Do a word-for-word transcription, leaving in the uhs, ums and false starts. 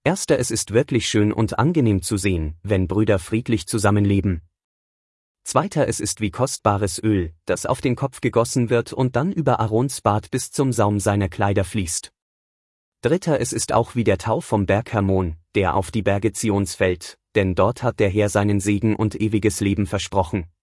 Erster, es ist wirklich schön und angenehm zu sehen, wenn Brüder friedlich zusammenleben. Zweiter, es ist wie kostbares Öl, das auf den Kopf gegossen wird und dann über Aarons Bart bis zum Saum seiner Kleider fließt. Dritter, es ist auch wie der Tau vom Berg Hermon, der auf die Berge Zions fällt, denn dort hat der Herr seinen Segen und ewiges Leben versprochen.